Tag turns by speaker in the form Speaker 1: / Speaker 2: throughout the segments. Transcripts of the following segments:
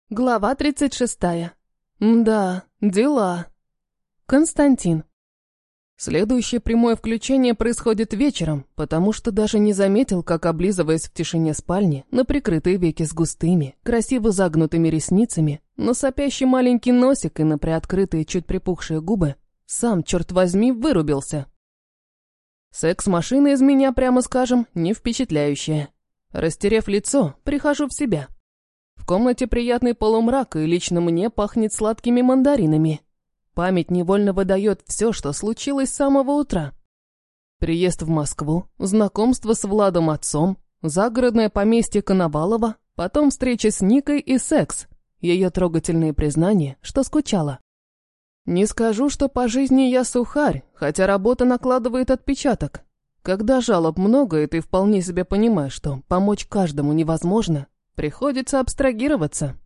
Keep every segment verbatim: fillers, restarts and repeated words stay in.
Speaker 1: Глава тридцать шестая. Да, дела. Константин. Следующее прямое включение происходит вечером, потому что даже не заметил, как, облизываясь в тишине спальни, на прикрытые веки с густыми, красиво загнутыми ресницами, на сопящий маленький носик и на приоткрытые, чуть припухшие губы, сам, черт возьми, вырубился. Секс-машина из меня, прямо скажем, не впечатляющая. Растерев лицо, прихожу в себя. В комнате приятный полумрак, и лично мне пахнет сладкими мандаринами. Память невольно выдает все, что случилось с самого утра. Приезд в Москву, знакомство с Владом отцом, загородное поместье Коновалова, потом встреча с Никой и секс, ее трогательные признания, что скучала. Не скажу, что по жизни я сухарь, хотя работа накладывает отпечаток. Когда жалоб много, и ты вполне себе понимаешь, что помочь каждому невозможно, приходится абстрагироваться.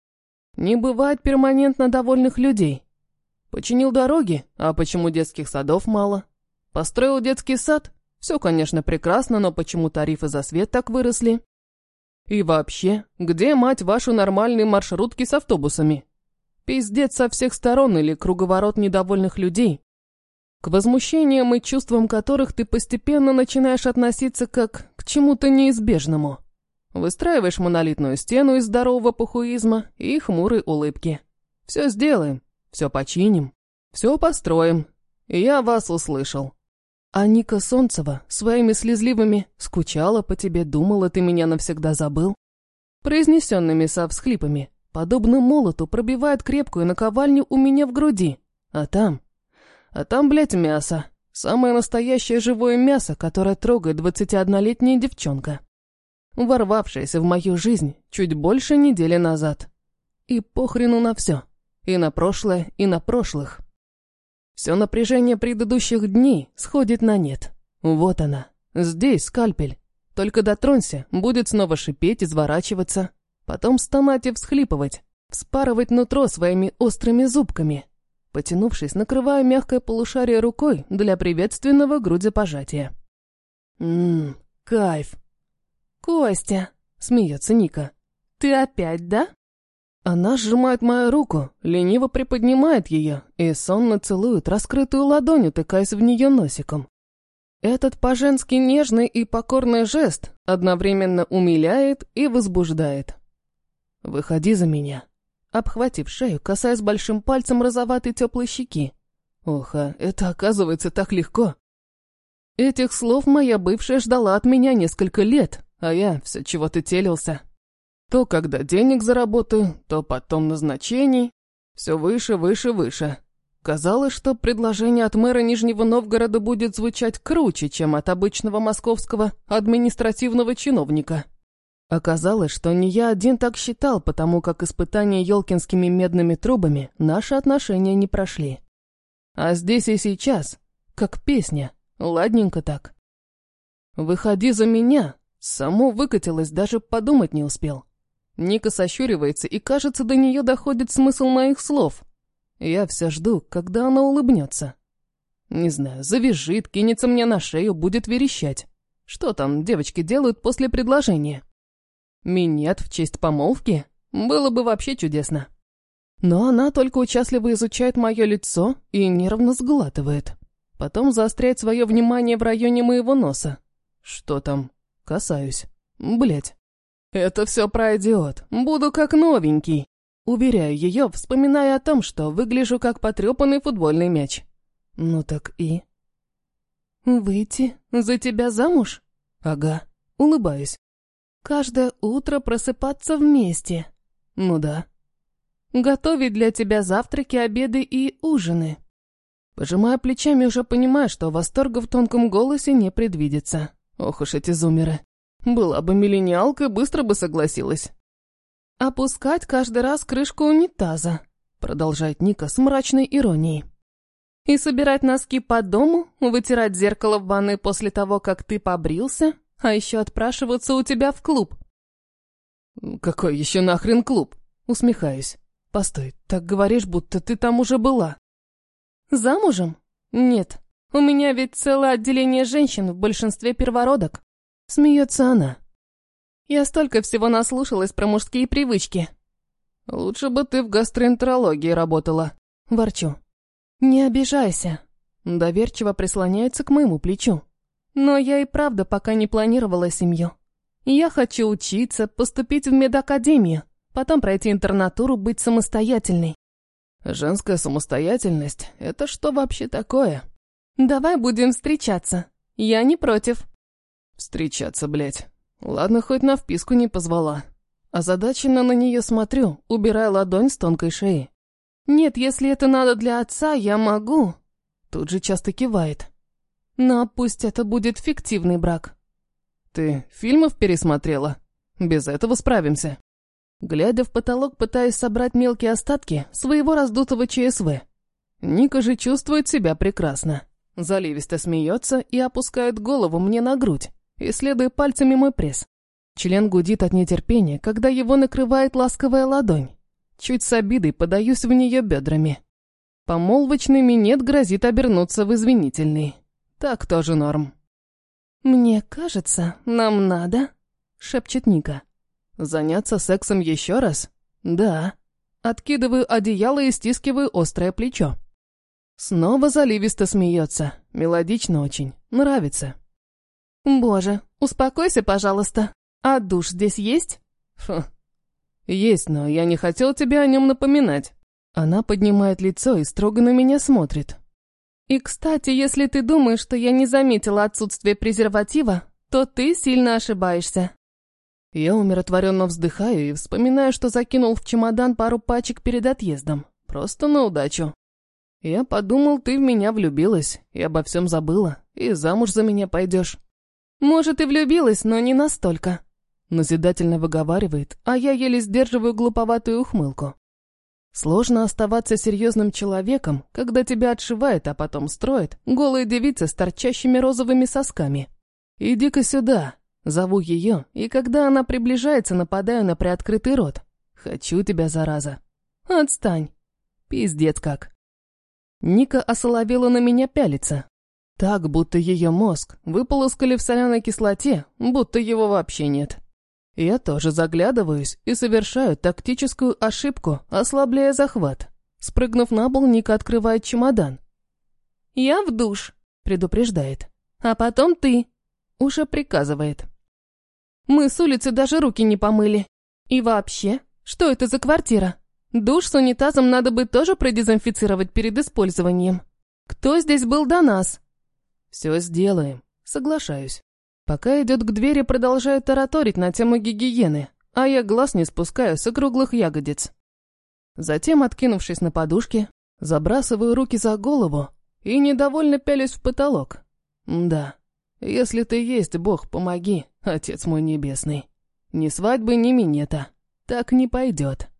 Speaker 1: Не бывает перманентно довольных людей. Починил дороги, а почему детских садов мало? Построил детский сад? Все, конечно, прекрасно, но почему тарифы за свет так выросли? И вообще, где, мать вашу, нормальные маршрутки с автобусами? Пиздец со всех сторон или круговорот недовольных людей, к возмущениям и чувствам которых ты постепенно начинаешь относиться как к чему-то неизбежному. Выстраиваешь монолитную стену из здорового похуизма и хмурой улыбки. Все сделаем, все починим, все построим. И я вас услышал. А Ника Солнцева своими слезливыми «скучала по тебе, думала, ты меня навсегда забыл», произнесенными со всхлипами, подобно молоту пробивает крепкую наковальню у меня в груди. А там... А там, блядь, мясо. Самое настоящее живое мясо, которое трогает двадцатиоднолетняя девчонка, ворвавшаяся в мою жизнь чуть больше недели назад. И похрену на все. И на прошлое, и на прошлых. Все напряжение предыдущих дней сходит на нет. Вот она. Здесь скальпель. Только дотронься, будет снова шипеть, изворачиваться. Потом стонать и всхлипывать. Вспарывать нутро своими острыми зубками. Потянувшись, накрываю мягкое полушарие рукой для приветственного грудепожатия. Ммм, кайф. «Костя», — смеется Ника, — «ты опять, да?» Она сжимает мою руку, лениво приподнимает ее и сонно целует раскрытую ладонь, утыкаясь в нее носиком. Этот по-женски нежный и покорный жест одновременно умиляет и возбуждает. «Выходи за меня», обхватив шею, касаясь большим пальцем розоватой теплой щеки. Ох, а это оказывается так легко. Этих слов моя бывшая ждала от меня несколько лет, а я все чего-то телился. То когда денег заработаю, то потом назначений. Все выше, выше, выше. Казалось, что предложение от мэра Нижнего Новгорода будет звучать круче, чем от обычного московского административного чиновника. Оказалось, что не я один так считал, потому как испытания ёлкинскими медными трубами наши отношения не прошли. А здесь и сейчас, как песня, ладненько так. «Выходи за меня», само выкатилось, даже подумать не успел. Ника сощуривается, и, кажется, до нее доходит смысл моих слов. Я все жду, когда она улыбнется. Не знаю, завизжит, кинется мне на шею, будет верещать. Что там девочки делают после предложения? Минет в честь помолвки? Было бы вообще чудесно. Но она только участливо изучает мое лицо и нервно сглатывает. Потом заостряет свое внимание в районе моего носа. Что там? Касаюсь. Блять. Это все пройдет. Буду как новенький. Уверяю ее, вспоминая о том, что выгляжу как потрепанный футбольный мяч. Ну так и... «Выйти за тебя замуж?» «Ага». Улыбаюсь. «Каждое утро просыпаться вместе?» «Ну да». «Готовить для тебя завтраки, обеды и ужины?» Пожимая плечами, уже понимаю, что восторга в тонком голосе не предвидится. Ох уж эти зумеры. Была бы миллениалка, быстро бы согласилась. «Опускать каждый раз крышку унитаза», продолжает Ника с мрачной иронией. «И собирать носки по дому, вытирать зеркало в ванной после того, как ты побрился, а еще отпрашиваться у тебя в клуб». «Какой еще нахрен клуб?» Усмехаюсь. «Постой, так говоришь, будто ты там уже была». «Замужем? Нет. У меня ведь целое отделение женщин, в большинстве первородок». Смеется она. «Я столько всего наслушалась про мужские привычки». Лучше бы ты в гастроэнтерологии работала. Ворчу.
Speaker 2: Не обижайся.
Speaker 1: Доверчиво прислоняется к моему плечу.
Speaker 2: Но я и правда пока не планировала семью. Я хочу учиться, поступить в медакадемию, потом пройти интернатуру, быть самостоятельной.
Speaker 1: Женская самостоятельность – это что вообще такое?
Speaker 2: Давай будем встречаться. Я не против.
Speaker 1: Встречаться, блядь. Ладно, хоть на вписку не позвала. Озадаченно на нее смотрю, убирая ладонь с тонкой шеи.
Speaker 2: Нет, если это надо для отца, я могу.
Speaker 1: Тут же часто кивает.
Speaker 2: Но пусть это будет фиктивный брак.
Speaker 1: Ты фильмов пересмотрела? Без этого справимся. Глядя в потолок, пытаясь собрать мелкие остатки своего раздутого ЧСВ. Ника же чувствует себя прекрасно. Заливисто смеется и опускает голову мне на грудь, исследуя пальцами мой пресс. Член гудит от нетерпения, когда его накрывает ласковая ладонь. Чуть с обидой подаюсь в нее бедрами. Помолвочный минет грозит обернуться в извинительный. Так тоже норм.
Speaker 2: «Мне кажется, нам надо», — шепчет Ника.
Speaker 1: «Заняться сексом еще раз?» «Да». Откидываю одеяло и стискиваю острое плечо. Снова заливисто смеется. Мелодично очень. Нравится.
Speaker 2: «Боже, успокойся, пожалуйста. А душ здесь есть?»
Speaker 1: «Фу. Есть, но я не хотел тебе о нем напоминать». Она поднимает лицо и строго на меня смотрит.
Speaker 2: «И, кстати, если ты думаешь, что я не заметила отсутствие презерватива, то ты сильно ошибаешься».
Speaker 1: Я умиротворенно вздыхаю и вспоминаю, что закинул в чемодан пару пачек перед отъездом. Просто на удачу. Я подумал, ты в меня влюбилась и обо всем забыла, и замуж за меня пойдешь.
Speaker 2: «Может, и влюбилась, но не настолько»,
Speaker 1: — назидательно выговаривает, а я еле сдерживаю глуповатую ухмылку. Сложно оставаться серьезным человеком, когда тебя отшивает, а потом строит голые девицы с торчащими розовыми сосками. «Иди-ка сюда», — зову ее, и когда она приближается, нападаю на приоткрытый рот. «Хочу тебя, зараза».
Speaker 2: «Отстань».
Speaker 1: Пиздец как. Ника осоловела на меня пялиться. Так, будто ее мозг выполоскали в соляной кислоте, будто его вообще нет. Я тоже заглядываюсь и совершаю тактическую ошибку, ослабляя захват. Спрыгнув на пол, Ника открывает чемодан.
Speaker 2: «Я в душ»,
Speaker 1: — предупреждает.
Speaker 2: «А потом ты»,
Speaker 1: — уже приказывает.
Speaker 2: «Мы с улицы даже руки не помыли. И вообще, что это за квартира? Душ с унитазом надо бы тоже продезинфицировать перед использованием. Кто здесь был до нас?»
Speaker 1: «Все сделаем», — соглашаюсь. Пока идет к двери, продолжает тараторить на тему гигиены, а я глаз не спускаю с округлых ягодиц. Затем, откинувшись на подушке, забрасываю руки за голову и недовольно пялюсь в потолок. Да, если ты есть, Бог, помоги, Отец мой небесный. Ни свадьбы, ни минета. Так не пойдет.